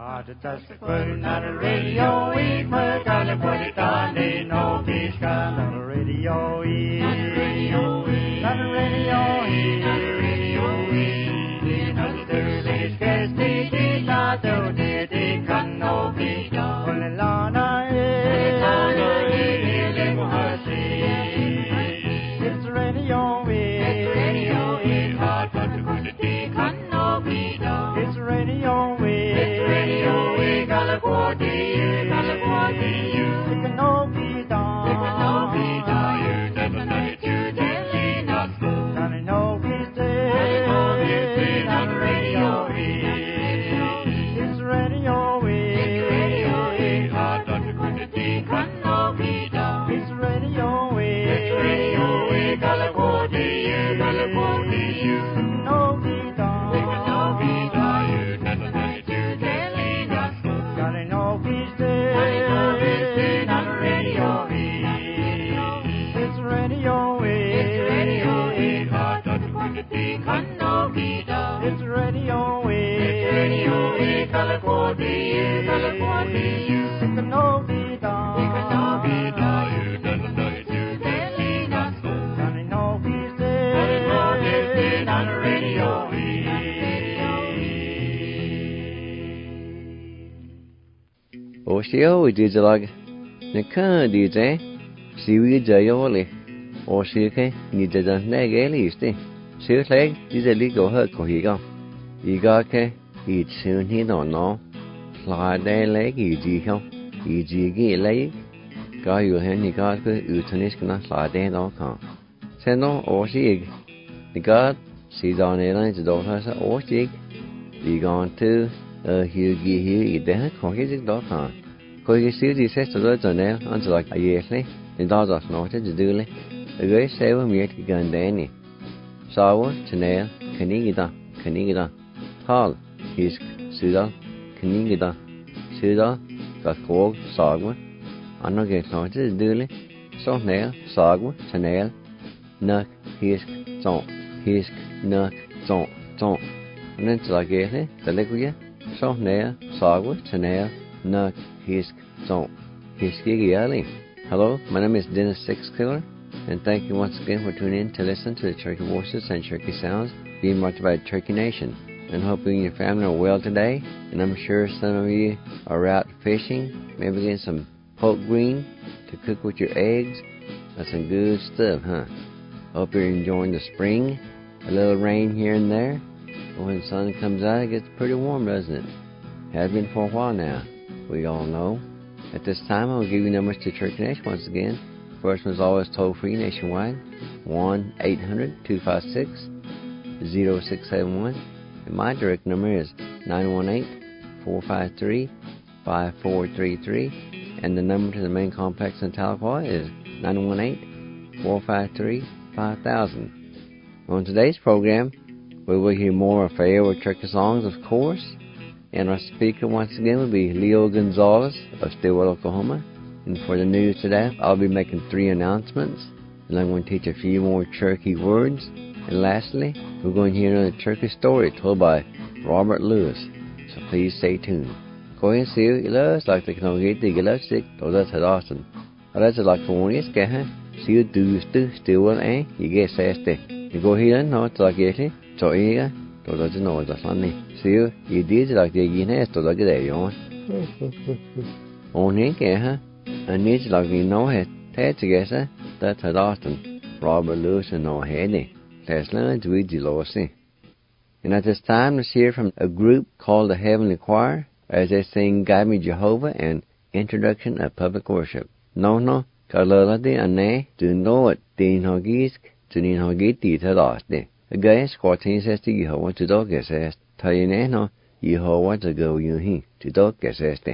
Just put not a radio, we put gotta put it on the no fish gun on the radio, not a radio, not a radio, not a radio, not a Thursday's guest, they not do they can no fish gun, only Lana, it's radio, hard but the good they can no fish gun, it's radio. Oshio digital Naka DJ Siwi Jayoli or Shike needed a negaliste. Sir Leg is a legal hurt cohigo. Igake, eat soon he don't know. Slide their leg, easy leg. Guy you henny god utanisk not slide their don't come. Send no or shig. The god sees on airlines don't has a or shig. The gone to Hughie here, the cohic.com. Coi siêu gì sẽ sửa cho nên anh sẽ like ai vậy nên đó là nói thế gì được đấy rồi sẽ với miệt cái gần đấy nè sau đó cho nên cái này người ta hall his sửa cái này người ta các cô sao quá anh nói cái nói thế gì được đấy sau này sao quá cho nên nợ his nợ chọn nên sẽ like cái đấy tại lấy cái gì sau này sao quá cho nên nợ Hello, my name is Dennis Sixkiller, and thank you once again for tuning in to listen to the Cherokee Voices and Cherokee Sounds being brought to you by Cherokee Nation. And hoping your family are well today, and I'm sure some of you are out fishing, maybe getting some pork green to cook with your eggs. That's some good stuff, huh? Hope you're enjoying the spring, a little rain here and there, but when the sun comes out, it gets pretty warm, doesn't it? Has been for a while now. We all know. At this time, I'll give you numbers to Cherokee Nation once again. First one is always toll-free nationwide, 1-800-256-0671. And my direct number is 918-453-5433. And the number to the main complex in Tahlequah is 918-453-5000. On today's program, we will hear more of favorite Cherokee songs, of course. And our speaker once again will be Leo Gonzalez of Stillwater, Oklahoma. And for the news today, I'll be making 3 announcements. And I'm going to teach a few more Cherokee words. And lastly, we're going to hear another Cherokee story told by Robert Lewis. So please stay tuned. Go ahead and see you. Let's like the Knowgate, the Gillespie, or that's at Austin. Or that's like for one, yes, get see you do Stillwater, eh? You get sassed. You go here and no, it's like it. So, yeah. Tôi đã nói là sao này, xíu, ý đi là cái gì này, tôi đã cái đấy rồi. Ôn hết kìa ha, anh ấy là cái nói hết, thế thì cái sao, ta thật Austin, Robert Lewis nói hết này, let's learn to read the Lord. And at this time, let's hear from a group called the Heavenly Choir as they sing "Guide Me Jehovah" and "Introduction of Public Worship." No, kalala de ane, do know it, din hogisk, to nin hogiti thật Austin. Guys, Squatting says to Yehovah to dog as asked. Tayineno, Yehovah to go you he to dog as asked.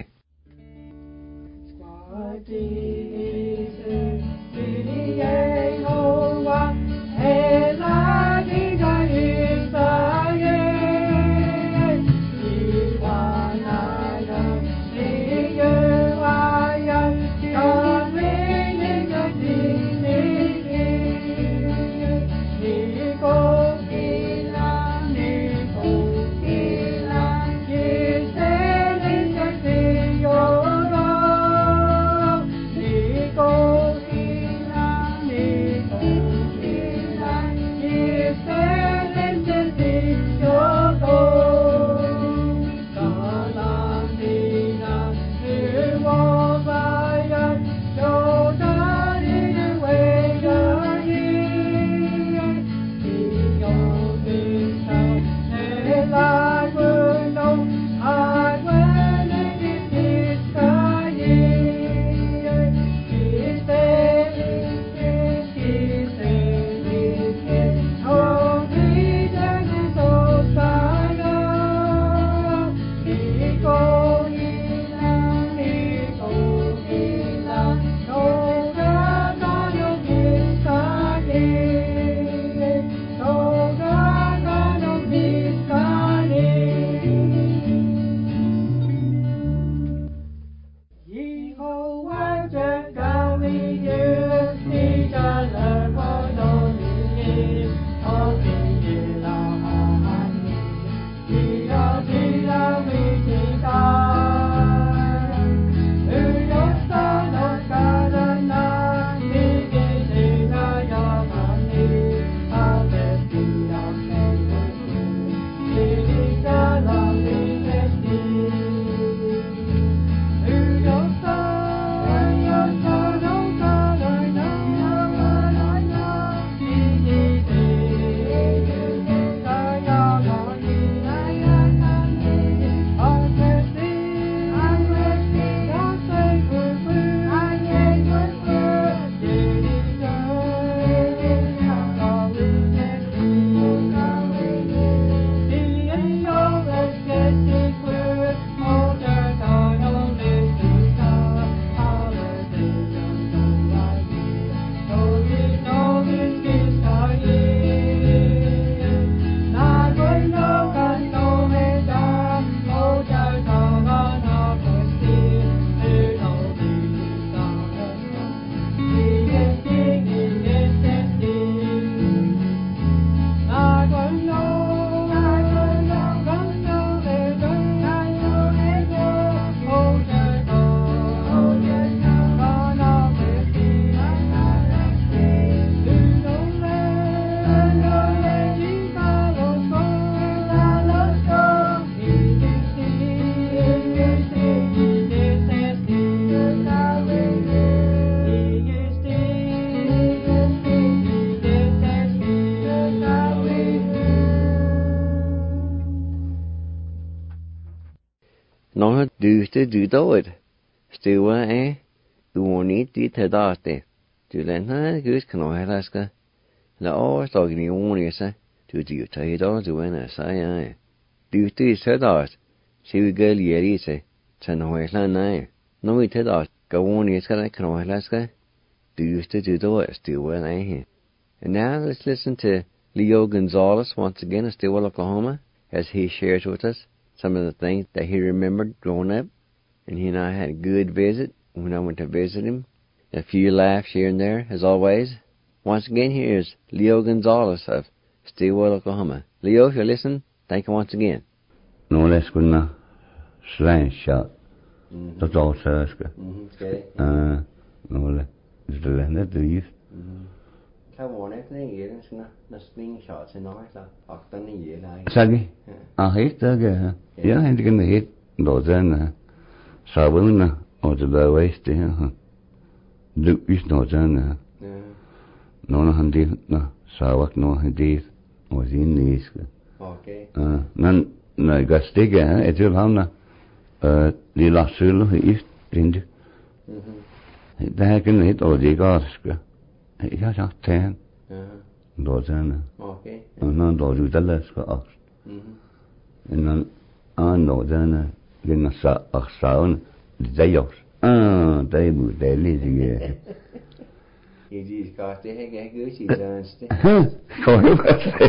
nó du đó still du need đi theo đó thế tu lên ha cứ cái nó hay là cái là ở đó cái nhiều người sao tu chỉ thấy đó tu anh sai à du theo đó siêu cái gì đi sao chân nó hay là này nó mới theo đó cái người cái nó hay là cái du đó still anh. And now let's listen to Leo Gonzalez once again of Stillwell, Oklahoma, as he shares with us some of the things that he remembered growing up. And he and I had a good visit when I went to visit him. A few laughs here and there, as always. Once again, here's Leo Gonzalez of Stillwell, Oklahoma. Leo, if you're listening, thank you once again. No less gonna slang shot. That's all says. Okay. No less. Is the land that you? Sao mùa này cái gì nó screenshot sẽ nói là hoặc tên cái gì lại. Sao đi? Hết đó kìa. Nhớ hay cái này hết đồ ra nè. Sao bữa nè, ở chỗ đó waste thế hả? Được ít đồ ra nè. Nó hành đi nè, sao vậy nó hành đi, ở trên này kìa. Okay. Nên này cái stick kìa, ở chỗ đó nè, đi lát sữa lúc ít đến chứ. Đây cái này đồ gì có kìa. Ja, ja, ten. Đồ ra nè. Okay. Nó đồ rồi đó là có ốc. Nên đồ ra nè, cái nó sợ nè, dây dọc. Đây bụi đây lý gì kìa. Cái gì có thế cái cứ chỉ ra thế. Không hiểu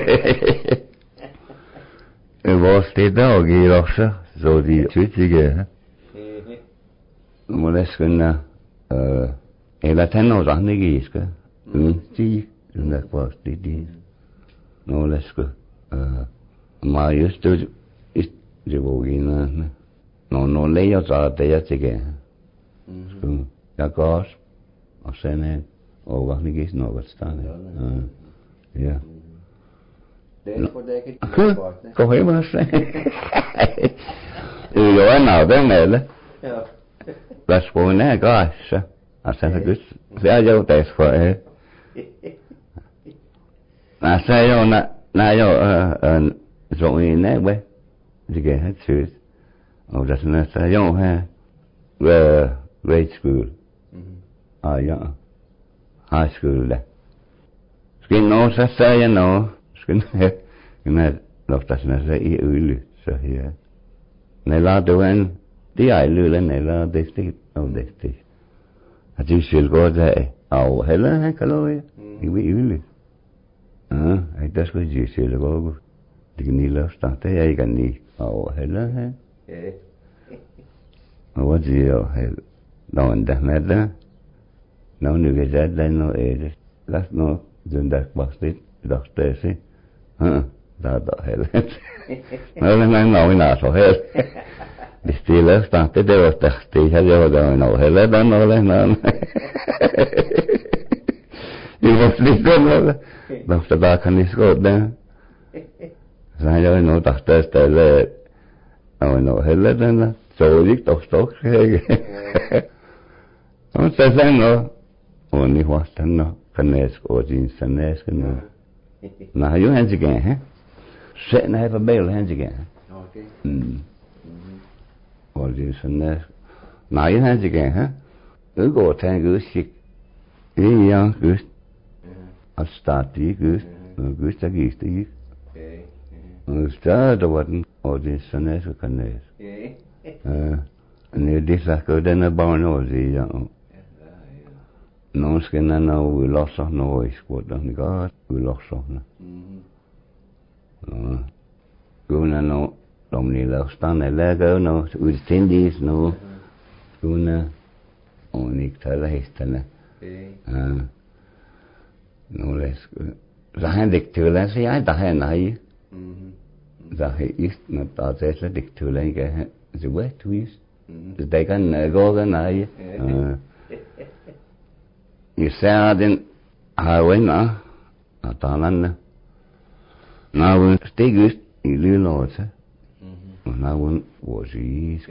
vô stê đó ghi lọc sao, rồi thì chuyện gì kìa. Mà lấy cái nè, là thân nó rằng này gì kìa. Chi là quá đi nó là cái mà just to is vô ghi nó lấy cho tay cho cái cái có ở trên này ở vắng này cái nó vẫn stan yeah có phải mà sao rồi nào đó này là that's for now guys I said a good sẽ vô test for sai yo na yo rồi nè vậy thì cái hết sự ở đó là sai yo ha grade school ya high school là cái nó sai nó cái này đọc ta sẽ sai ý ư so here này là đồ ăn đi ai lừa lên này là district of district I just feel go there hello hello you will ai das ko ji se lo digni lo sta te ai kan ni hello he what do you have no and nada no ni que ya no las no donde bastit doctor sí da hello no na so he distila sta te de sta te ya yo no hello no le no y vos listo no Dafta da kan ni skåd det. Så jag nog dafta ställe. Och nog heller den så gick då stock. Och så sen då. Och ni var sen då. Kan ni skåd din senäs kan. Na ju hands again, hè? Sen have a bail hands again. Okay. Och din senäs. Na ju hands again, hè? Cứ gå theo cứ xịt. Ý ya cứ Astati good, good stagi. Sta da waren odi sanes kanes. Ne disa ko den barn odi ja. Non skena na u lossa no is what dan god u lossa na. Guna no domni la stan lega no u tindis no. Guna onik tala histana. Nó là ra hai địch thừa lên sẽ ai ta hay này ra hay ít nó ta sẽ địch thừa lên cái the wet twist the day can go cái này you say then highway na ta lan na now stay good you live lo chứ now what is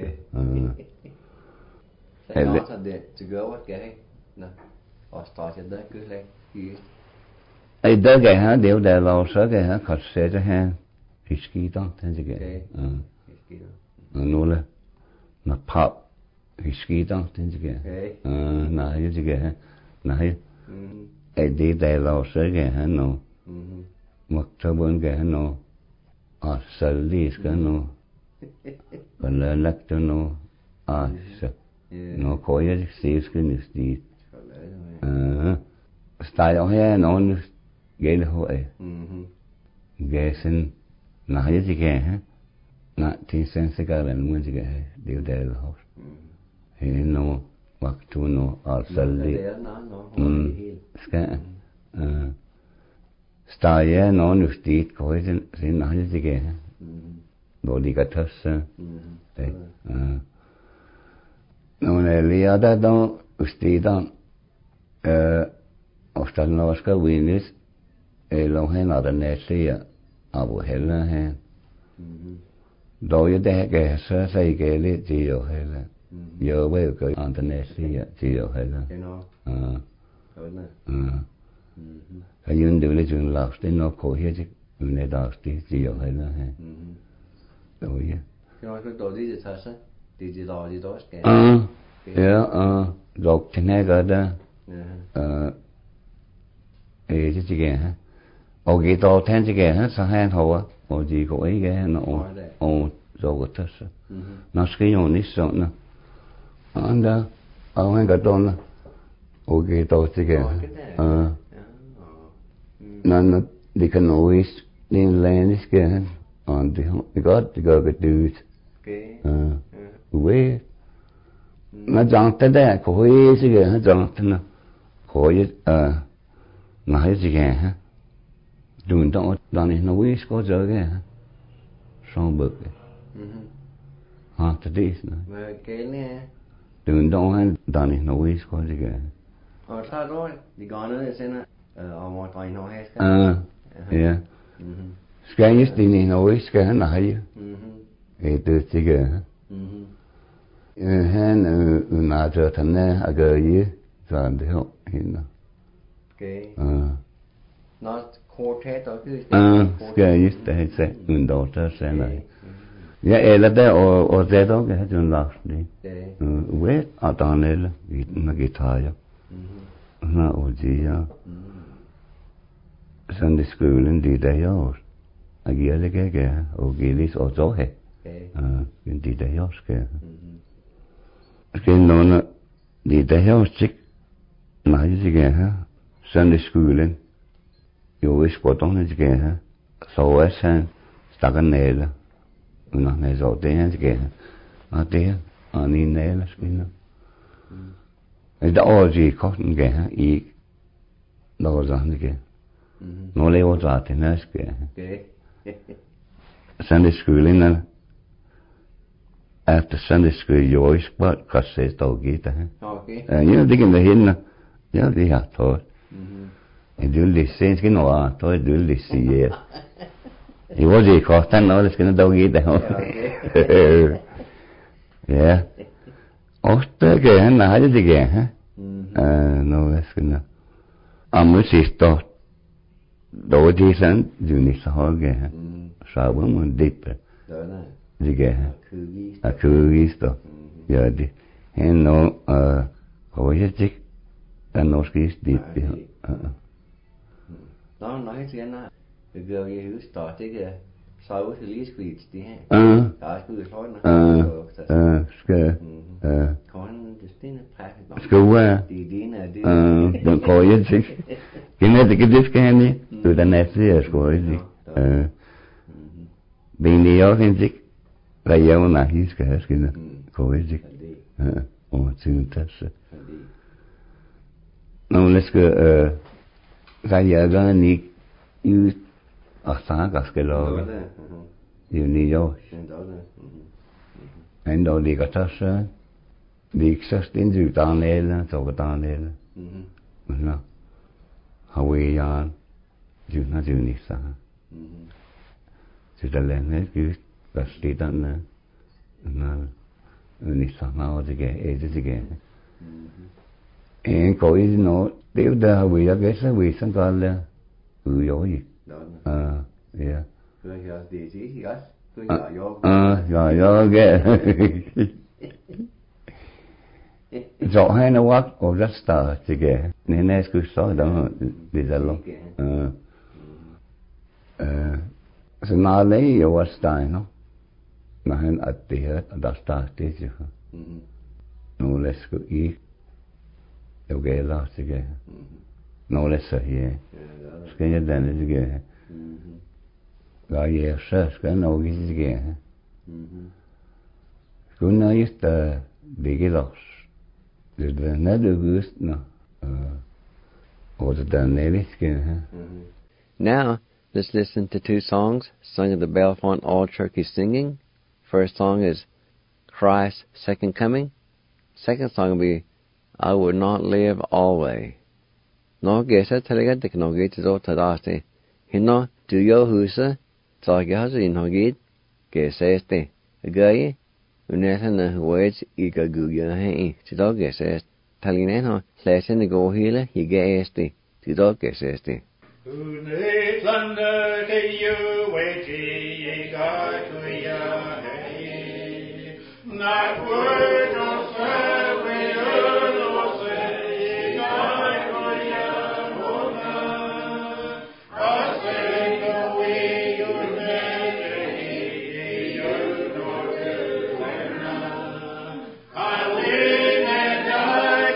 cái đó là để to go cái nè ở start trên đó cứ lên ai đó cái hả điều đại lao sở cái hả khát xe cho hàng fisky đó thế gì cái nó là na pop ski down tin ge na ye ge na ye e di de lo se ge ha no mak ta bon ge no a salis ge no còn là lắc cho nó nó có cái xíu cái nước gì style he nó ghê là hội ghê xin là hay gì ghê ha nè thì sen sẽ cái là muốn gì ghê điều đấy là học thì nó mặc tu nó ở sali cái style nó nước gì có cái gì là hay gì ghê đồ đi cả thớt đấy nó này lia đã đó usti đó ostatnia ska vinis ei lo he nada nesia abu hella he do ye de ke sa sai ke le ji yo hella yo we ko antanesia ji yo hella ka yun de le jun la ste no ko he ji ne da ste ji yo hella he do ye Rồi cái đồ đi thật sao? Đi đó cái. Rồi thế này cái đó. Cái gì hả? Cái đồ thêm gì hả? Sao hay hầu á? Gì có ấy cái nó rồi cái thật. Nó cái nhau nít sợ nó. Anh đó, anh cái đồ nó. Cái đồ gì nó đi cái nồi đi lên cái on the got to go get dudes we nó chẳng tới đây có cái gì nó chẳng tới nó có cái nói gì hả đừng đâu đàn nó quý có giờ cái xong bực thế đi mà cái này đừng đâu đàn nó quý có gì cái sao rồi đi gone nữa xem nè một tay nó hết yeah cái nhất thì nói cái là hay cái từ gì cái hen na cho thằng này à cái gì rồi thì học hiện cái nó quartet đó cứ cái nhất thì sẽ運動cho sẽ này ya là đó ở đây đó cái chúng là đi wait ở đó này là nó guitar ya nó ở gì ya Sunday school đi đây ya Agia cái o gilis o zohe. In di dayos cái nó di dayos chik na gì cái ha Sunday school en yo es potong này cái ha so es han stagan nela una ne zo te cái ha te ani nela skina e da oji ko cái ha I do za cái nó leo za te nas cái Sunday school in after Sunday school you always but says dog gita you know digging the hin yeah they have thought and do this sense cái nó thôi do this yeah he was a cost and all this cái dog gita yeah ofta cái na hay gì cái no es cái nó amusisto đồ gì sáng dù nít sao cái sao vẫn muốn đi gì cái cứ visto giờ đi hen nó có cái gì anh nói cái gì nó nói gì anh cái girl gì hiểu start cái sau cái release quit đi ha cứ thôi nó cái con Justina Pat cái đi nè đi đừng có cái gì cái này thì cái disc cái này từ đằng này sẽ có cái gì bên này có cái gì là yêu na his cái này có cái gì chuyện thật sự nó là cái giờ này yêu ở xa cái lo yêu này yêu anh đâu đi cái thật sự đi cái tin dự tang này là cho cái tang này là Hawaiian dù nó dù nít sao chứ ta lên hết cứ cái gì đó nó nít sao nào thì cái gì cái em có ý nó nếu đã vì cái sẽ vì sang cả là yếu gì yeah cứ giờ đi gì hết cứ giờ cái Rõ hay nó quá có rất sợ thì kể nên nên cứ sợ đó đi ra luôn så när det är var stein när han att det där start det ju nu läs gå I jag gela så kể nu läs så här ska jag den det kể vad jag ska nog det kể kunna just det gelos det när det gust nå och det nerviske Now, let's listen to two songs sung at the Bellefonte All Turkey Singing. First song is Christ's Second Coming. Second song will be I Would Not Live Always. Nå gesa talaga teknologi tizo tadasti. Hino tuyo husa tsagyasa inhogid gesa este. Agaye unesa na huwech igaguya hei tizo gesa este. Talineno lese nego hila higa este. Tizo gesa este. Une thunder ke you wait God to ya hey not word of say no say God to ya hona I say the way you never you know I live and die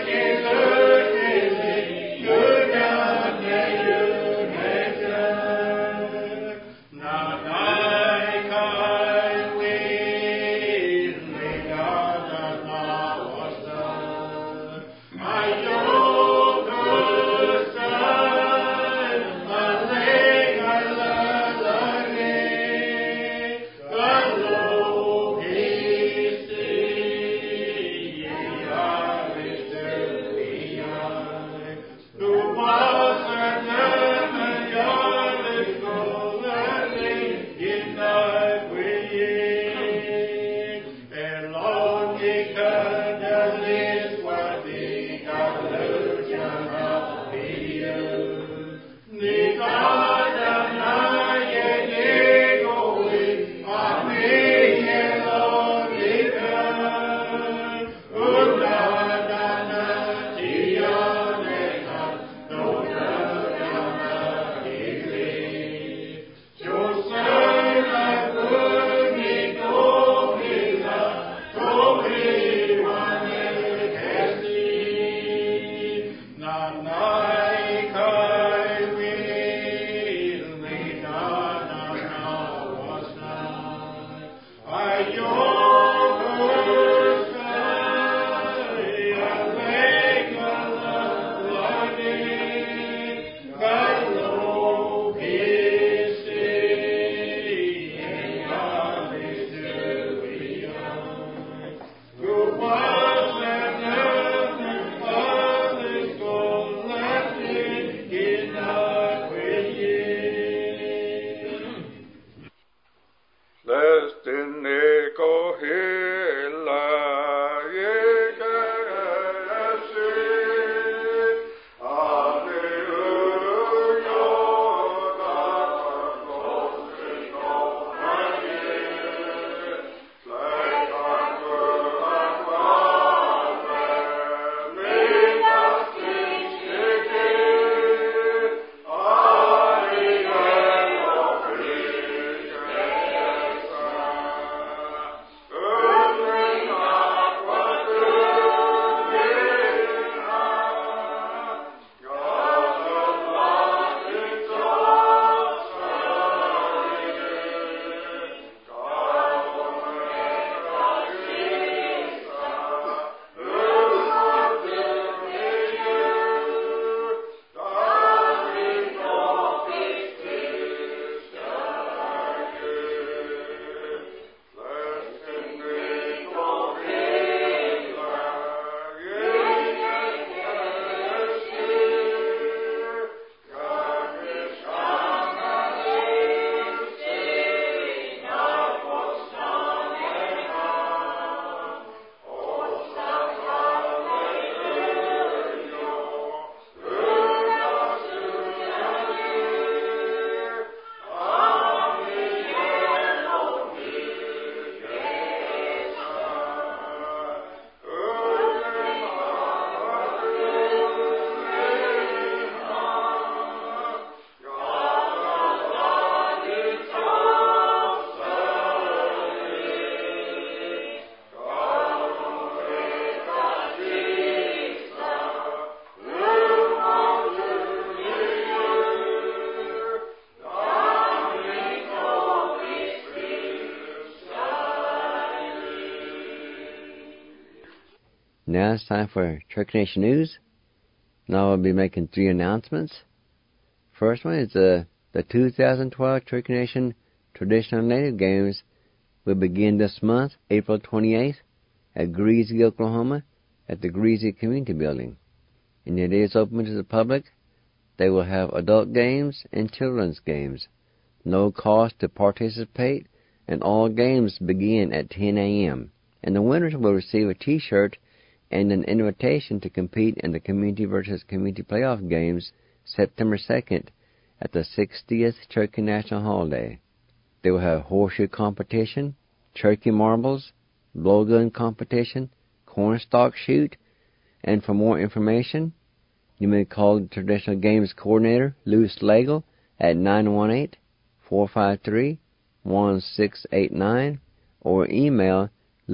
Now it's time for Turkey Nation News. Now I'll be making 3 announcements. First one is the 2012 Turkey Nation Traditional Native Games will begin this month, April 28th, at Greasy, Oklahoma, at the Greasy Community Building. And it is open to the public. They will have adult games and children's games. No cost to participate, and all games begin at 10 a.m. And the winners will receive a T-shirt and an invitation to compete in the Community versus Community Playoff Games September 2nd at the 60th Turkey National Holiday. They will have horseshoe competition, turkey marbles, blowgun competition, cornstalk shoot, and for more information, you may call the Traditional Games Coordinator, Lou Slagle, at 918-453-1689, or email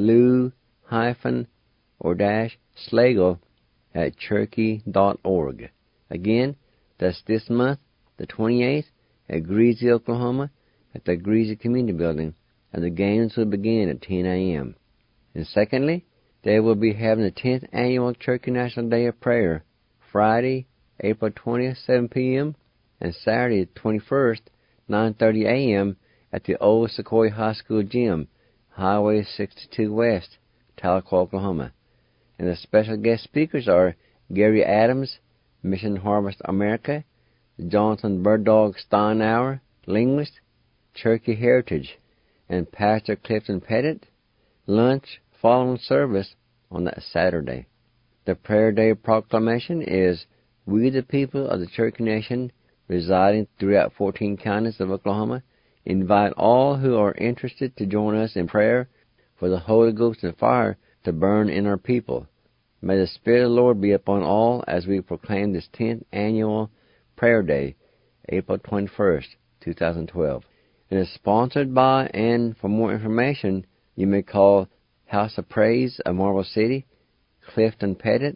lou-slagle@cherokee.org. Again, that's this month, the 28th, at Greasy, Oklahoma, at the Greasy Community Building, and the games will begin at 10 a.m. And secondly, they will be having the 10th Annual Cherokee National Day of Prayer, Friday, April 20th, 7 p.m., and Saturday, 21st, 9:30 a.m., at the old Sequoia High School Gym, Highway 62 West, Tahlequah, Oklahoma. And the special guest speakers are Gary Adams, Mission Harvest America, Jonathan Birddog Steinauer, linguist, Cherokee Heritage, and Pastor Clifton Pettit. Lunch following service on that Saturday. The Prayer Day proclamation is, "We the people of the Cherokee Nation, residing throughout 14 counties of Oklahoma, invite all who are interested to join us in prayer for the Holy Ghost and fire to burn in our people. May the Spirit of the Lord be upon all as we proclaim this 10th Annual Prayer Day, April 21st, 2012. It is sponsored by, and for more information, you may call House of Praise of Marble City, Clifton Pettit,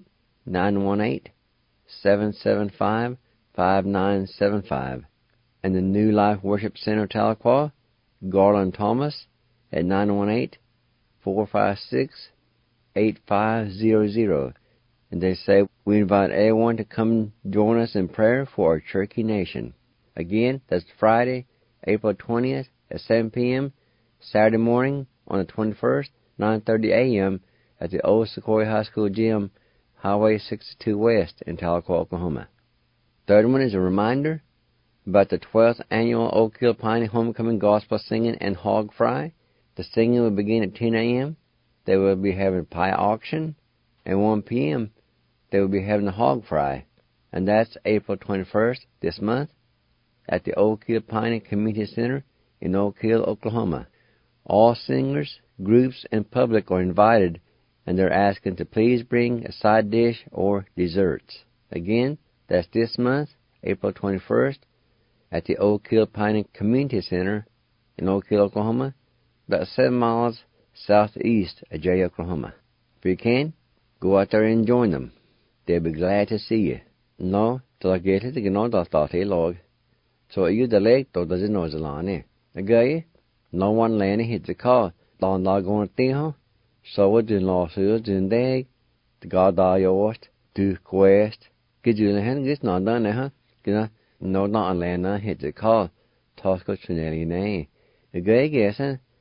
918-775-5975. And the New Life Worship Center, Tahlequah, Garland Thomas, at 918-456-8500. And they say, we invite everyone to come join us in prayer for our Cherokee Nation. Again, that's Friday, April 20th at 7 p.m., Saturday morning on the 21st, 9:30 a.m. at the old Sequoia High School Gym, Highway 62 West in Tahlequah, Oklahoma. Third one is a reminder about the 12th Annual Oak Hill Piney Homecoming Gospel Singing and Hog Fry. The singing will begin at 10 a.m. They will be having a pie auction, and 1 p.m. they will be having a hog fry. And that's April 21st, this month, at the Oak Hill Piney Community Center in Oak Hill, Oklahoma. All singers, groups, and public are invited, and they're asking to please bring a side dish or desserts. Again, that's this month, April 21st, at the Oak Hill Piney Community Center in Oak Hill, Oklahoma, about 7 miles southeast of Jay, Oklahoma. If you can, go out there and join them. They'll be glad to see you. No, till I get it, you know, that's log. So you the lake, though, does it know the line? Again, no one landing hit the car. Don la going to so what do law suits in day, the god die yours, do quest. Get you the hand, it's not done, huh? Get no, not land, hit the car. Toss go to nearly nay. The gay guess,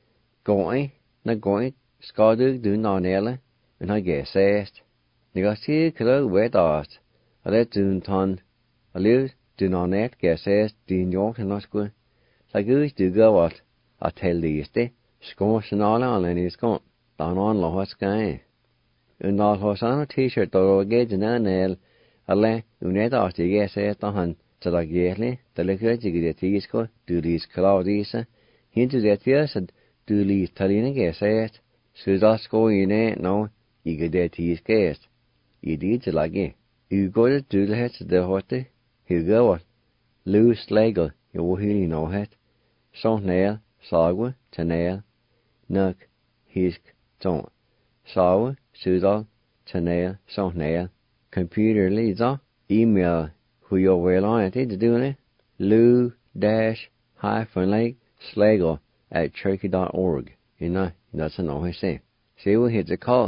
going, not going, Scotty do not nearly, and I guess asked. You got see, could wet off. I let do ton, I live, do not net, guess asked, Dean York and not school. Like you do go what, I tell these day. Skåns and all on any skån. Down on low sky. Un all horse on a t-shirt or gauge and an nail. A lay, unet off the yes at on to the gately, the liquor to get a teasco, do these cloudies. Into that yes, and do these telling a guess at. So that's going in no, you get that teas gas. You did it like it. You go to do the heads of the hotte. Here go. Lou Slagle, you healing no head. So nail, sagwa, to nail. Nuck, hisk, don't. Sawa, sudal, tanail, sonail. Computer leads off. Email who you're well on it to do it. Lou-Slagle at cherokee.org. You know, that's an always say. See, we hit the call.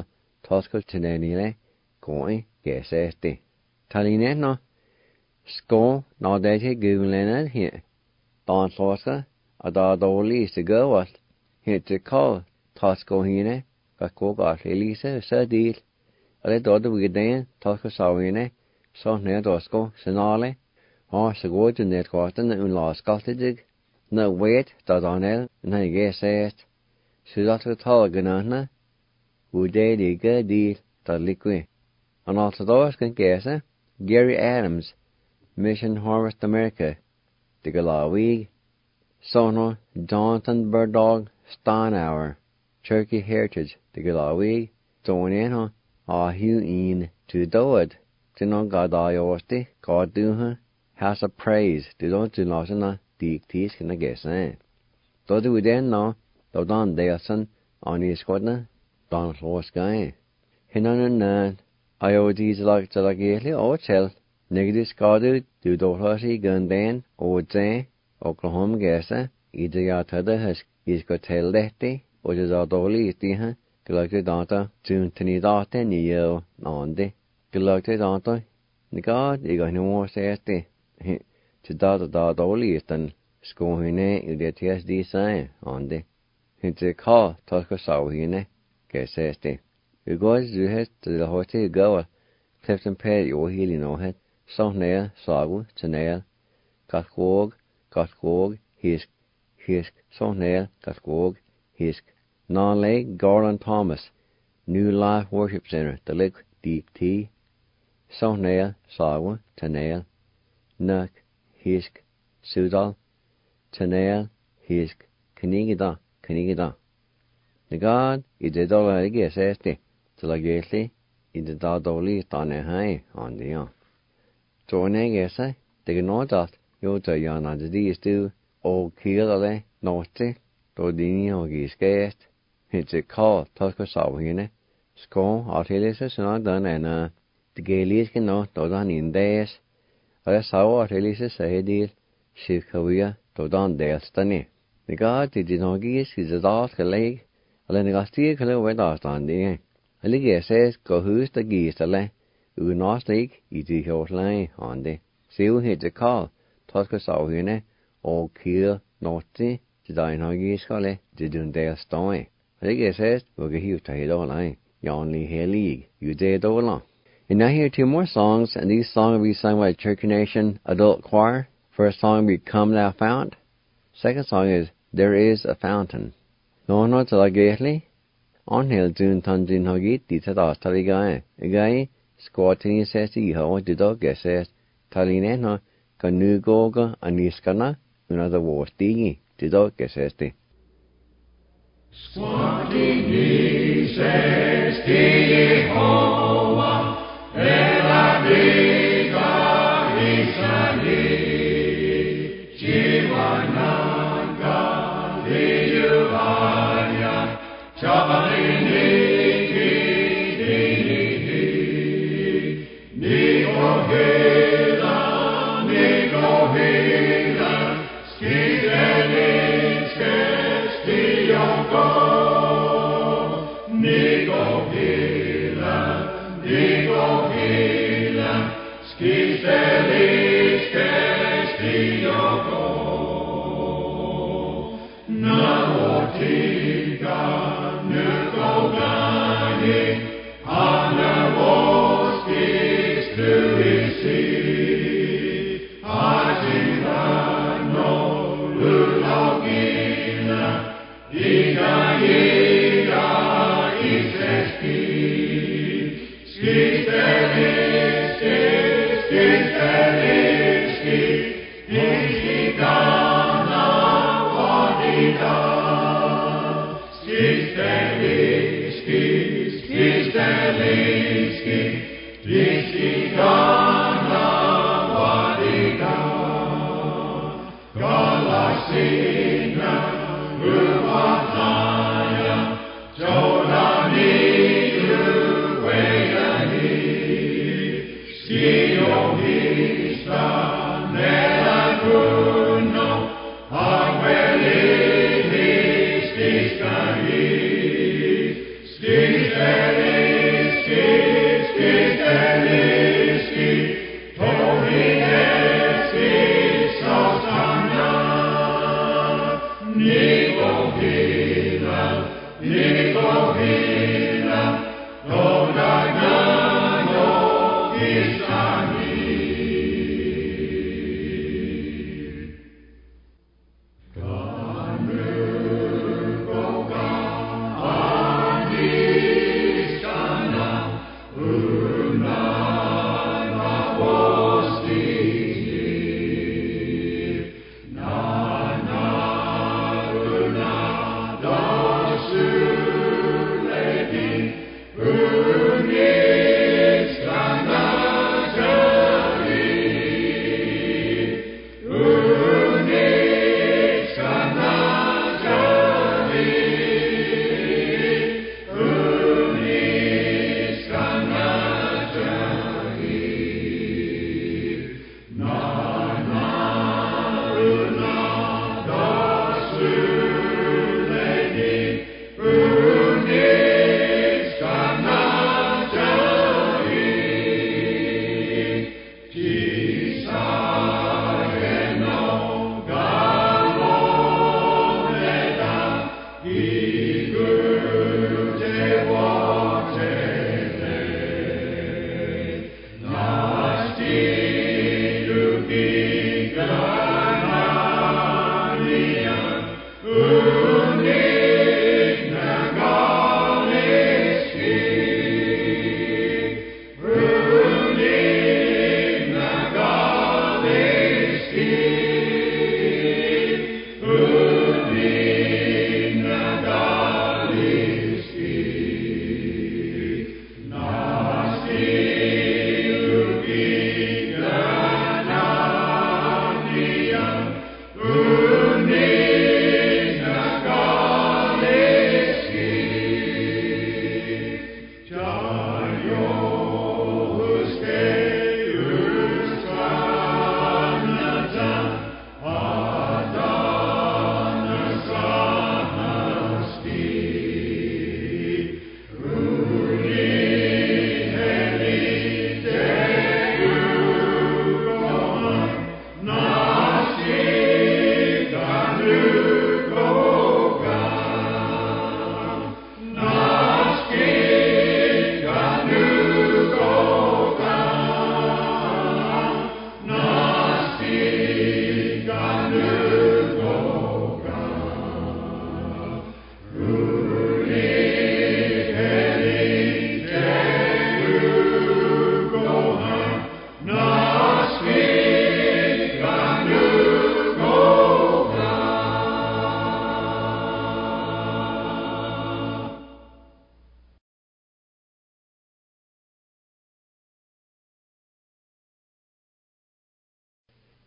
Tosco Tenenile, Going, Gesesti. Talinetno, Sko, Nodete Gulenet here. Don Tosca, a Dodoli is to go at, here to call Tosco Hine, Gako got Elisa, Sadil. A little other weekend, Tosco Sawine, so near Dosco, Senale, or Sago to Netquarten, and lost Scottidig. No wait, Dodonel, and I guess it. Sudato Tolganana, who did a good deal, that liquid. And also those can guess, Gary Adams, Mission Harvest America, the Galawig, Sono, Jonathan Birdog, Steinauer, Cherokee Heritage, the Galawig, Doneno, Hugh Ian, to do it, to no God Iosti, God do her, House of Praise, to don't do nothing, the teas can I guess, Do we then know, though Don Delson, on his squadron, Don Horse Guy. Hinan, IODs like to like gately, or tell, negative scotted, do Dorothy Gundan, or Zay, Oklahoma Gassa, either Yatada has is got tell that day, or is our dolly is the collected data, June Tinidata, Neo, Nonde, collected data, the God, you got no more say to data dolly is done, scoring you get TSD sign on the. Into call, Tosco Sawine, Gesesti. You go as you head to the hotel go, Clifton Perry, or healing no head, so nail, Sagu, Tanel, Gatkog, Hisk, so nail, Gatkog, Hisk. Non Lake, Garland Thomas, New Life Worship Center, the Lake Deep Tea, so nail, Sagu, Tanel, Nuck, Hisk, Sudal, Tanel, Hisk, Kanigida. The God, it did all I guess, este, till I gately, it did all dolly on a high on the young. So when I guess, they know that you to yon on the dees do, old kill a naughty, do dini or giscast, it's a call, Tosco Sawine, Sco, Artilisis, and done, and the gailies can know, do done in days. I saw Artilisis a deal, Shiv Kawia, do done there, stunning. The God did not give his dark leg, and then got still clear with us on the a leg says, go who's the geese the lay, who not like, it is your line on the. See who hit the call, Tosca Sawine, or kill, naughty, to die no geese collie, to do their stone. A leg says, we'll get you to hit all line, you only hear league, you did all along. And now hear two more songs, and these songs will be sung by the Cherokee Nation Adult Choir. First song will be Come Thou Fount. Second song is There Is a Fountain. No no to la gately. On hill June Tanjin Hogit, the Tadas Taligai. A guy, squatting says he how the dog says, Talineno, Canu Goga, and Niskana, another war stingy, the dog says the. Squatting says, Jehovah, Ela Diga, Isani. Stay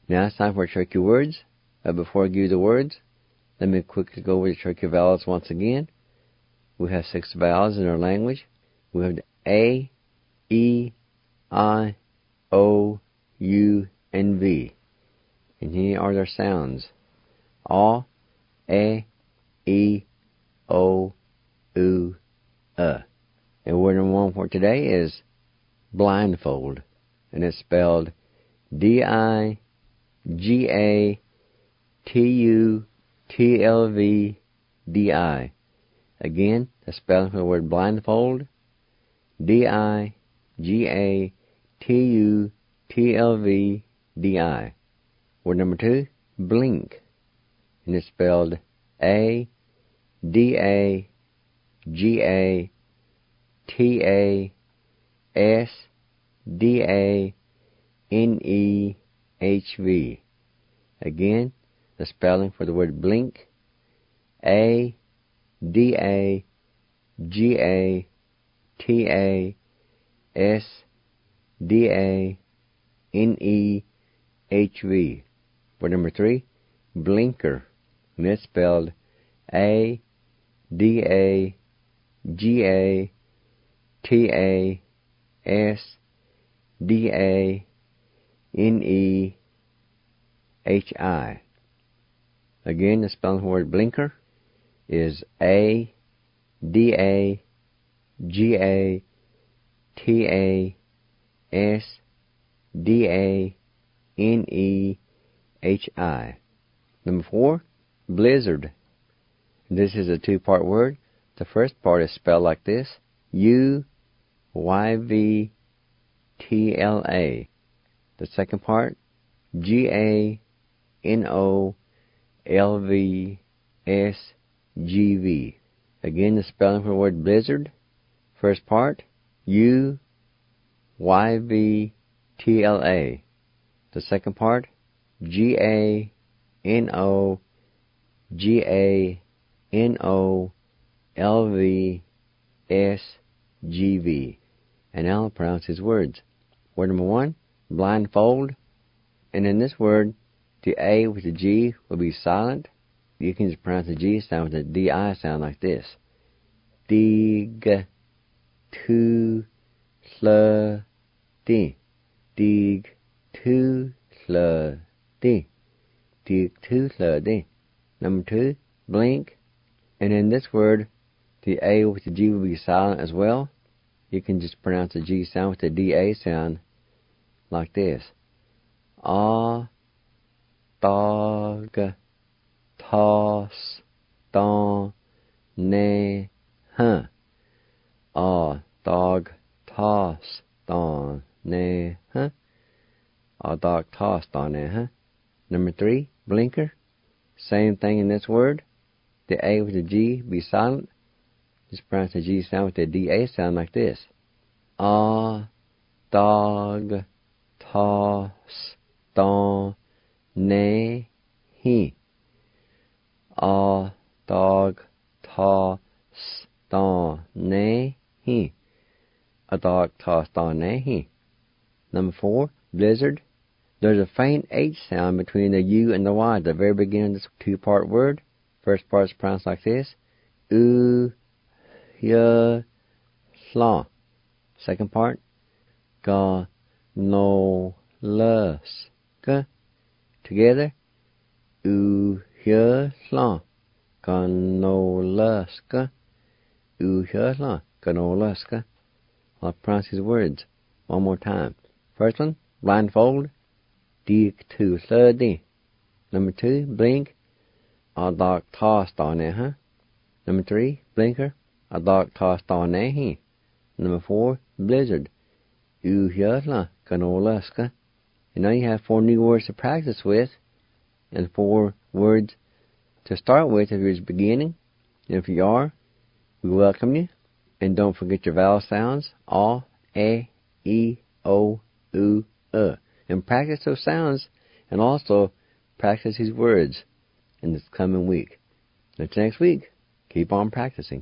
Now it's time for Cherokee words. But before I give you the words, let me quickly go over the Cherokee vowels once again. We have 6 vowels in our language. We have the A, E, I, O, U, and V. And here are their sounds. A, E, O, U, And word number 1 for today is blindfold. And it's spelled D-I-G-A-T-U-T-L-V-D-I. Again, the spelling for the word blindfold, D-I-G-A-T-U-T-L-V-D-I. Word number 2, blink. And it's spelled A-D-A-G-A-T-A-S-D-A-N-E-H-V. Again, the spelling for the word blink, A-D-A-G-A-T-A-S-D-A-N-E-H-V. Word number 3, blinker. And it's spelled A-D-A-G-A-T-A-S-D-A-N-E-H-I. Again, the spelling for the word blinker is A-D-A-G-A-T-A-S-D-A-N-E-H-I. Number 4, blizzard. This is a 2-part word. The first part is spelled like this, U-Y-V-T-L-A. The second part, G-A-N-O-L-V-S-G-V. Again, the spelling for the word blizzard. First part, U-Y-V-T-L-A. The second part, G-A-N-O-G-A-N-O-L-V-S-G-V. And now I'll pronounce his words. Word number 1, blindfold. And in this word, the A with the G will be silent. You can just pronounce the G sound with the D-I sound like this. Dig, tu, sl, di. Dig, tu, sl, di. Dig, tu, sl, di. Number 2, blink. And in this word, the A with the G will be silent as well. You can just pronounce the G sound with the D-A sound like this. Ah, dog, toss, don, ne, huh. Ah, dog, toss, don, ne, huh. Ah, dog, toss, don, ne, huh. Number 3, blinker. Same thing in this word. The A with the G be silent. Just pronounce the G sound with the D-A sound like this. Ah, dog, toss, don, ne, he. Ah, dog, toss, don, ne, he. A dog, toss, don, ne, he. Number 4, blizzard. There's a faint H sound between the U and the Y at the very beginning of this 2-part word. First part is pronounced like this. U, ya, sla. Second part. Ga, no, lus. Ga. Together. U, ya, sla. Ga, no, lus. Ga. U, ya, sla. Ga, no, lus. Ga. I'll pronounce these words one more time. First one, blindfold. Dig, tu, sla, di. Number 2, blink. A dog tossed on it, huh? Number 3, blinker. A dog tossed on it, he. Number 4, blizzard. U-hyasla, kanolaska. And now you have 4 new words to practice with, and 4 words to start with if you're just beginning. And if you are, we welcome you. And don't forget your vowel sounds, A, E, O, U, and practice those sounds, and also practice these words in this coming week. Until next week, keep on practicing.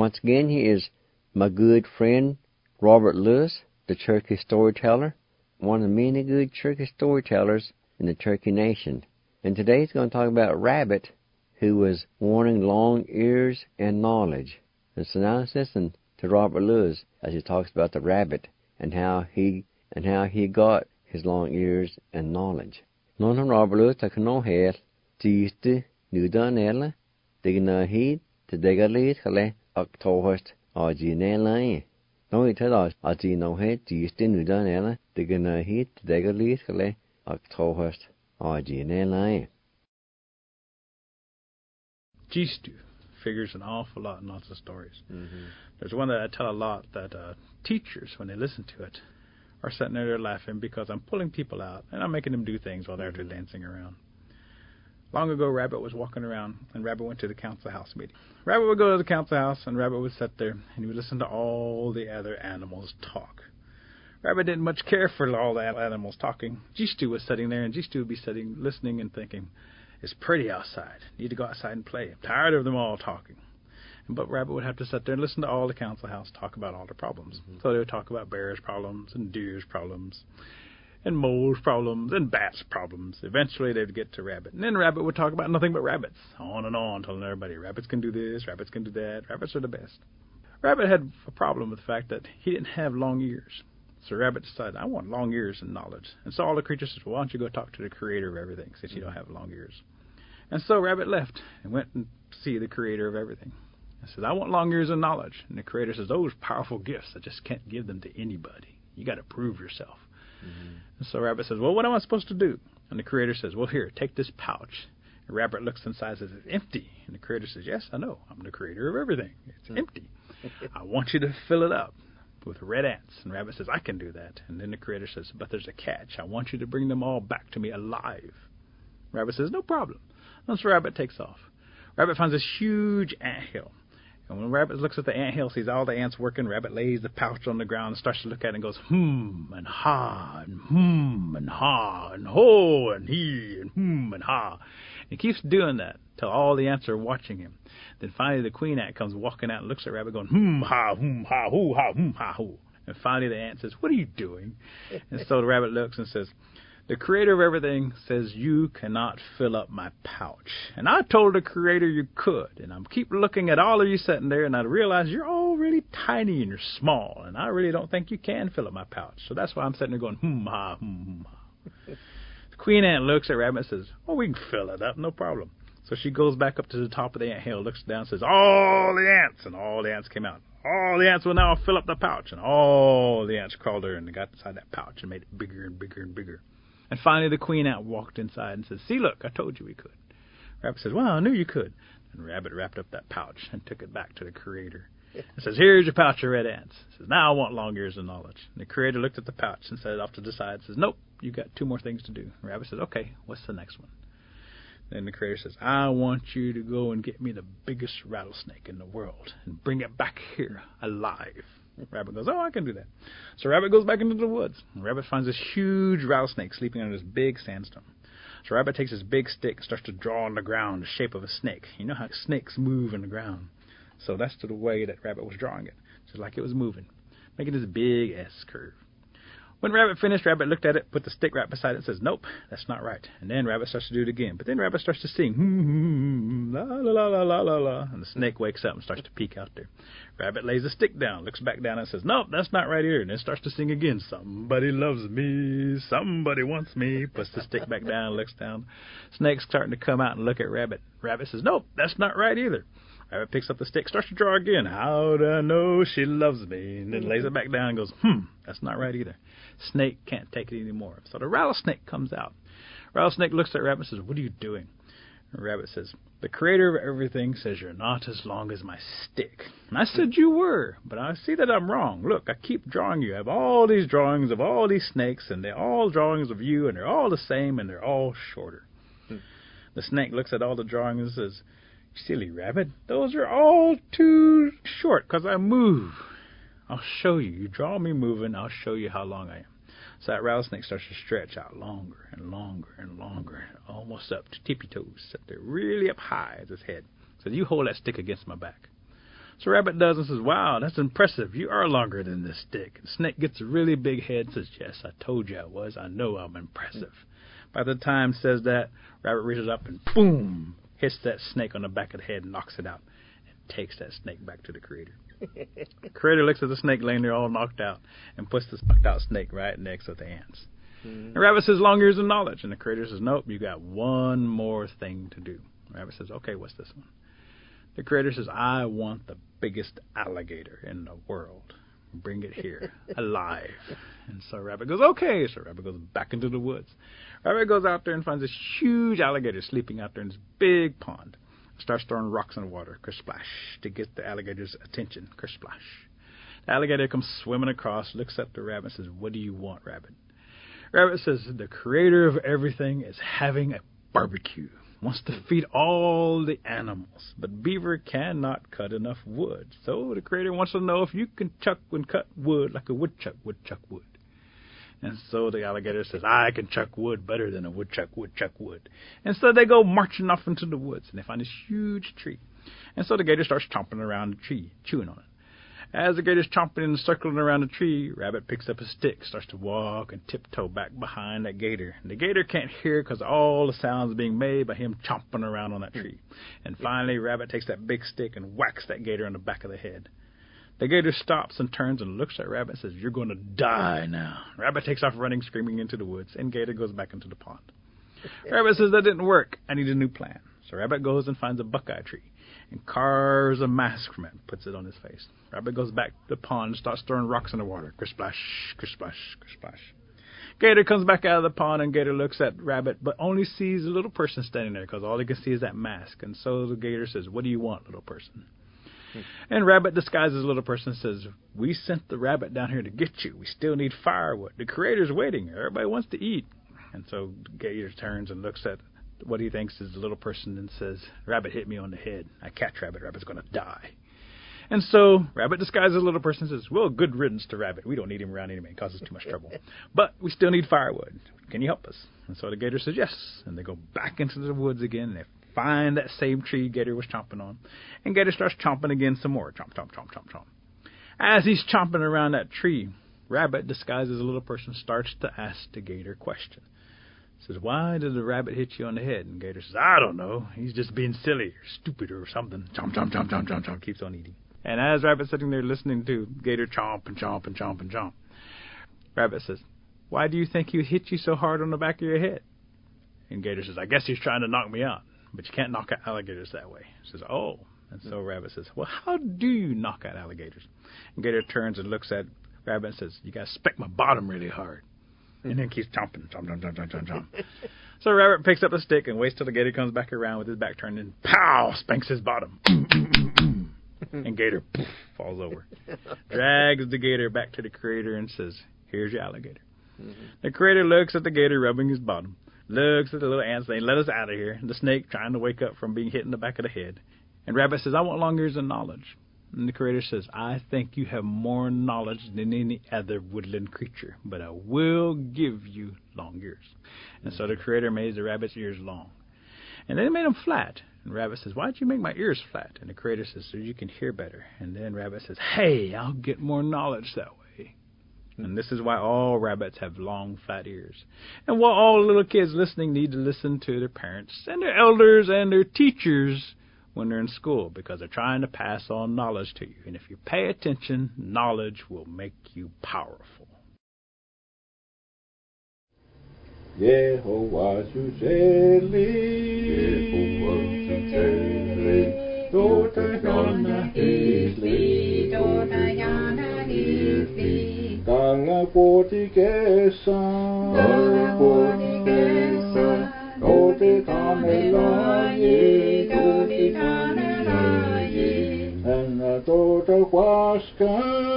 once again, he is my good friend, Robert Lewis, the Cherokee storyteller, one of the many good Cherokee storytellers in the Cherokee Nation. And today he's going to talk about Rabbit, who was wanting long ears and knowledge. And so now let's listen to Robert Lewis as he talks about the rabbit and how he got his long ears and knowledge. Non Robert Lewis ta kno hel tiste nudanella digna heed to degalit hale octohost arginella. No it has no head tiste nudanella digna heed to degalit hale octohost arginella. Gistu figures an awful lot in lots of stories. Mm-hmm. There's one that I tell a lot that teachers, when they listen to it, are sitting there laughing because I'm pulling people out and I'm making them do things while they're dancing around. Long ago, Rabbit was walking around, and Rabbit went to the council house meeting. Rabbit would go to the council house, and Rabbit would sit there, and he would listen to all the other animals talk. Rabbit didn't much care for all the animals talking. Gistu was sitting there, and Gistu would be sitting, listening and thinking, it's pretty outside. Need to go outside and play. I'm tired of them all talking. But Rabbit would have to sit there and listen to all the council house talk about all their problems. Mm-hmm. So they would talk about bears' problems and deer's problems and moles' problems and bats' problems. Eventually they'd get to Rabbit. And then Rabbit would talk about nothing but rabbits. On and on, telling everybody, rabbits can do this, rabbits can do that, rabbits are the best. Rabbit had a problem with the fact that he didn't have long ears. So Rabbit decided, I want long ears and knowledge. And so all the creatures said, well, why don't you go talk to the creator of everything, since you don't have long ears. And so Rabbit left and went and see the creator of everything. I said, I want long ears and knowledge. And the creator says, those powerful gifts, I just can't give them to anybody. You got to prove yourself. Mm-hmm. And so Rabbit says, well, what am I supposed to do? And the creator says, well, here, take this pouch. And Rabbit looks inside and says, it's empty. And the creator says, yes, I know. I'm the creator of everything. It's empty. I want you to fill it up with red ants. And Rabbit says, I can do that. And then the creator says, but there's a catch. I want you to bring them all back to me alive. Rabbit says, no problem. And so Rabbit takes off. Rabbit finds this huge anthill. And when Rabbit looks at the anthill, sees all the ants working, Rabbit lays the pouch on the ground and starts to look at it and goes, and ha, and ha, and ho, and he, and ha. And he keeps doing that till all the ants are watching him. Then finally the queen ant comes walking out and looks at Rabbit going, ha, hoo, ha, ha, hoo. And finally the ant says, what are you doing? And so the Rabbit looks and says, the creator of everything says you cannot fill up my pouch. And I told the creator you could. And I keep looking at all of you sitting there, and I realize you're all really tiny and you're small. And I really don't think you can fill up my pouch. So that's why I'm sitting there going, ha, ha. The queen ant looks at Rabbit and says, oh, we can fill it up, no problem. So she goes back up to the top of the anthill, looks down and says, all the ants. And all the ants came out. All the ants will now fill up the pouch. And all the ants crawled her and got inside that pouch and made it bigger and bigger and bigger. And finally the queen ant walked inside and says, see, look, I told you we could. Rabbit says, well, I knew you could. And Rabbit wrapped up that pouch and took it back to the creator. And says, here's your pouch of red ants. Says, now I want long ears and knowledge. And the creator looked at the pouch and set it off to the side. Says, nope, you got 2 more things to do. And Rabbit says, okay, what's the next one? Then the creator says, I want you to go and get me the biggest rattlesnake in the world and bring it back here alive. Rabbit goes, oh, I can do that. So Rabbit goes back into the woods. And Rabbit finds this huge rattlesnake sleeping under this big sandstone. So Rabbit takes his big stick and starts to draw on the ground the shape of a snake. You know how snakes move in the ground. So that's the way that Rabbit was drawing it. Just like it was moving, making this big S curve. When Rabbit finished, Rabbit looked at it, put the stick right beside it, and says, nope, that's not right. And then Rabbit starts to do it again. But then Rabbit starts to sing, la, la, la, la, la, la, la. And the snake wakes up and starts to peek out there. Rabbit lays the stick down, looks back down, and says, nope, that's not right here. And then starts to sing again, somebody loves me, somebody wants me. Puts the stick back down, looks down. Snake's starting to come out and look at Rabbit. Rabbit says, nope, that's not right either. Rabbit picks up the stick, starts to draw again. How do I know she loves me? And then lays it back down and goes, that's not right either. Snake can't take it anymore. So the rattlesnake comes out. Rattlesnake looks at Rabbit and says, what are you doing? And Rabbit says, the creator of everything says you're not as long as my stick. And I said you were, but I see that I'm wrong. Look, I keep drawing you. I have all these drawings of all these snakes, and they're all drawings of you, and they're all the same, and they're all shorter. The snake looks at all the drawings and says, silly Rabbit, those are all too short because I move. I'll show you. You draw me moving, I'll show you how long I am. So that rattlesnake starts to stretch out longer and longer and longer, almost up to tippy toes, up there really up high as his head. So you hold that stick against my back. So Rabbit does and says, wow, that's impressive. You are longer than this stick. And Snake gets a really big head and says, yes, I told you I was. I know I'm impressive. By the time says that, Rabbit reaches up and boom, hits that snake on the back of the head and knocks it out and takes that snake back to the Creator. The Creator looks at the snake laying there all knocked out and puts the knocked out snake right next to the ants. And Rabbit says, long years of knowledge. And the Creator says, nope, you got one more thing to do. Rabbit says, okay, what's this one? The Creator says, I want the biggest alligator in the world. Bring it here, alive. And so Rabbit goes, okay. So Rabbit goes back into the woods. Rabbit goes out there and finds this huge alligator sleeping out there in this big pond. Starts throwing rocks in the water, kersplash, to get the alligator's attention, kersplash. The alligator comes swimming across, looks up to Rabbit and says, what do you want, Rabbit? Rabbit says, the Creator of everything is having a barbecue. Wants to feed all the animals, but Beaver cannot cut enough wood. So the Creator wants to know if you can chuck and cut wood like a woodchuck would. And so the alligator says, I can chuck wood better than a woodchuck would. And so they go marching off into the woods, and they find this huge tree. And so the gator starts chomping around the tree, chewing on it. As the gator's chomping and circling around the tree, Rabbit picks up a stick, starts to walk and tiptoe back behind that gator. And the gator can't hear because all the sounds being made by him chomping around on that tree. And finally, Rabbit takes that big stick and whacks that gator on the back of the head. The gator stops and turns and looks at Rabbit and says, you're going to die now. Rabbit takes off running, screaming into the woods, and Gator goes back into the pond. Rabbit says, that didn't work. I need a new plan. So Rabbit goes and finds a buckeye tree and carves a mask from it and puts it on his face. Rabbit goes back to the pond and starts throwing rocks in the water. Kersplash, kersplash, kersplash. Gator comes back out of the pond, and Gator looks at Rabbit, but only sees a little person standing there because all he can see is that mask. And so the Gator says, what do you want, little person? And Rabbit disguises a little person and says, we sent the rabbit down here to get you. We still need firewood. The Creator's waiting. Everybody wants to eat. And so Gator turns and looks at what he thinks is the little person and says, Rabbit hit me on the head. I catch Rabbit. Rabbit's going to die. And so Rabbit disguises a little person and says, well, good riddance to Rabbit. We don't need him around anyway. It causes too much trouble. But we still need firewood. Can you help us? And so the Gator says, yes. And they go back into the woods again. And they find that same tree Gator was chomping on. And Gator starts chomping again some more. Chomp, chomp, chomp, chomp, chomp. As he's chomping around that tree, Rabbit, disguised as a little person, starts to ask the Gator question. Says, why did the rabbit hit you on the head? And Gator says, I don't know. He's just being silly or stupid or something. Chomp, chomp, chomp, chomp, chomp, chomp. Keeps on eating. And as Rabbit's sitting there listening to Gator chomp and chomp and chomp and chomp, Rabbit says, why do you think he hit you so hard on the back of your head? And Gator says, I guess he's trying to knock me out. But you can't knock out alligators that way. He says, oh. And so Rabbit says, well, how do you knock out alligators? And Gator turns and looks at Rabbit and says, you got to spank my bottom really hard. And then keeps chomping, chomp, chomp, chomp, chomp, chomp, chomp. So Rabbit picks up a stick and waits till the Gator comes back around with his back turned and pow, spanks his bottom. And Gator poof, falls over. Drags the Gator back to the Creator and says, here's your alligator. The Creator looks at the Gator rubbing his bottom. Looks at the little ant saying, let us out of here. The snake trying to wake up from being hit in the back of the head. And Rabbit says, I want long ears and knowledge. And the Creator says, I think you have more knowledge than any other woodland creature, but I will give you long ears. And so the Creator made the rabbit's ears long. And then he made them flat. And Rabbit says, why'd you make my ears flat? And the Creator says, so you can hear better. And then Rabbit says, hey, I'll get more knowledge that way. And this is why all rabbits have long, flat ears. And why all little kids listening need to listen to their parents and their elders and their teachers when they're in school, because they're trying to pass on knowledge to you. And if you pay attention, knowledge will make you powerful. Yehovah Shuseli, Dotayana Hisli, Dotayana Hisli, Ganga Potikesa, Dote Kamelaye, Dote Kamelaye, and the Dota Waska,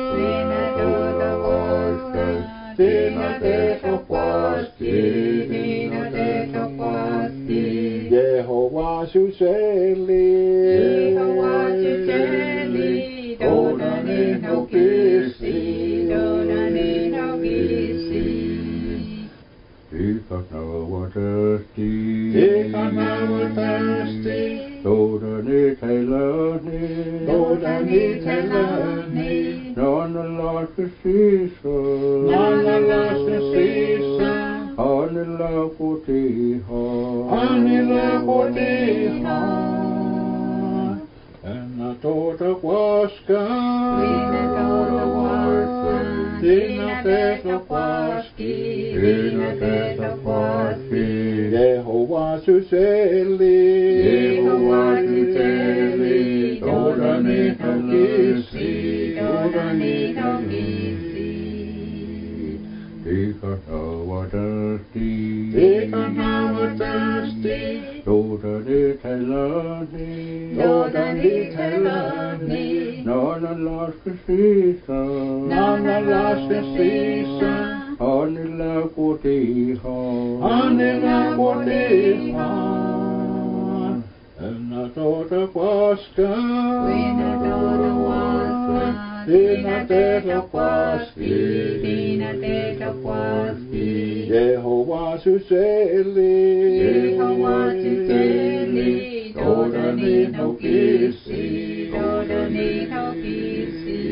Tina Deta Wasti, Tina Deta Wasti, Yehovah Shuseli, Yehovah Shuseli, Donane no Kisi, Donane no Kisi. because now we're thirsty. Because now we're thirsty. Lord, I need to love me. Lord, I need to love me. None the lost to see so. None the lost to see so. Only love for thee, Only love for thee, heart. And I thought of was gone. Dina teta kwaski. Dina teta kwaski. Jehovah suseli. Jehovah suseli. Dodani kisi. Dodani kisi. Because now we're thirsty. Because now we're thirsty. Lord, I need to love me. Lord, I need to love me. None are lost to see so. None are lost to see so. Only love for thee, Only love for thee, heart. And I thought of was gone. When I thought of was gone. Dina teta kwaski. Dina teta kwaski. Jehovah suseli. Jehovah suseli. Dodani kisi. Dodani kisi.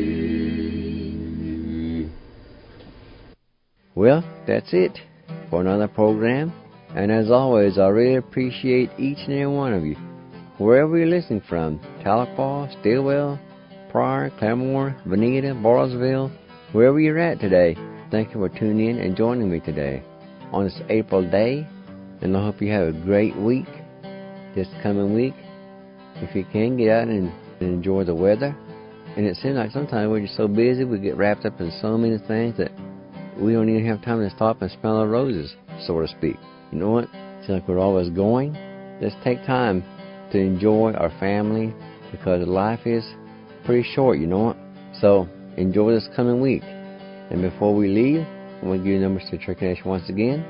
Well, that's it for another program. And as always, I really appreciate each and every one of you, wherever you're listening from, Tahlequah, Stillwell, Pryor, Claremore, Veneta, Bartlesville, wherever you're at today. Thank you for tuning in and joining me today on this April day. And I hope you have a great week this coming week. If you can, get out and enjoy the weather. And it seems like sometimes we're just so busy, we get wrapped up in so many things that we don't even have time to stop and smell the roses, so to speak. You know what? It seems like we're always going. Let's take time to enjoy our family, because life is pretty short, you know what? So enjoy this coming week. And before we leave, I'm going to give you numbers to Church Nation once again.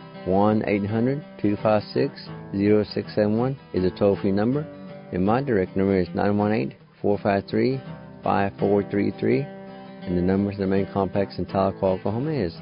1-800-256-0671 is a toll-free number. And my direct number is 918-453-5433. And the number to the main complex in Tahlequah, Oklahoma is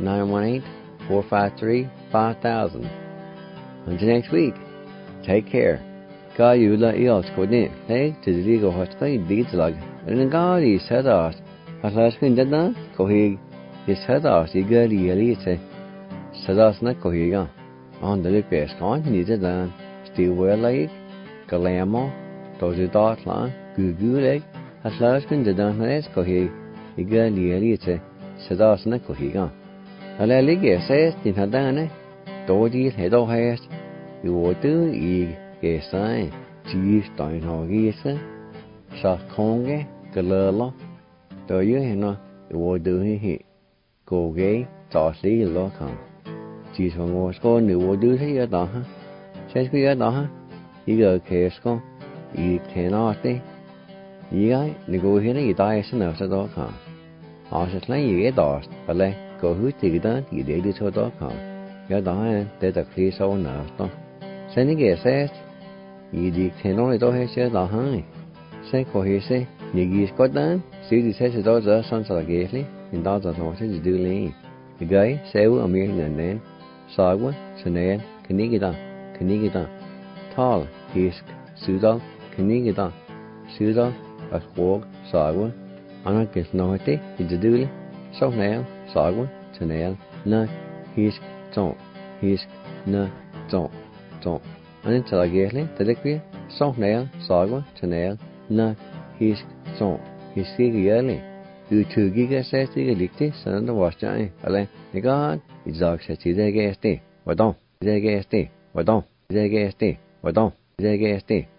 918-453-5000. Until next week, take care. God, you let you all go in. Hey, to the legal hospital, deeds like. And God, he said us. As last been done that, go he said us, he got the elite. Said us not go here. On the look best con, he did that. Stillwell Lake, Galamo, those are dot line, Goo Lake. As last been done that, go here. He got the elite. Said us not go here. A lady says, in her done, Dodgy head of hair. You would do ye. Cái sai chỉ tại nó ghi sẽ sa không cái lơ lo tới dưới nó vô đưa hi cô ghế tỏ lý lo không chỉ cho ngồi con nếu vô đưa thấy ở đó ha sẽ cái ở đó ha ý giờ kể con ý thế nó thế ý cái nếu cô hiểu cái tai sẽ nào sẽ đó không họ sẽ lấy gì cái đó ở đây cô hứa thì đó thì để đưa cho đó không cái đó để tập khi sau nào đó sẽ những cái sẽ ý đi thế nói tôi hay sẽ đó hay sẽ có hay sẽ những cái có đến xíu thì sẽ đó giờ xong rồi cái gì thì đó giờ nó sẽ đưa lên cái gái sẽ ở miền gần đến sai quá cho nên cái này cái đó tall hisk sưu đó cái này sưu đó ở quốc sai quá anh cái nói thế thì đưa lên sau này sai quá cho nên nó hisk nó trộn anh trả lời ghé lên, tới đây sau này sỏi quá, cho nên là his song, his cái lên, từ từ cái xe cái lịch thế, sau đó vào chạy,อะไรนี่ก็จะใช้ที่ได้แก่สตีไว้ต้องได้แก่สตีไว้ต้องได้แก่สตีไว้ต้องได้แก่สตี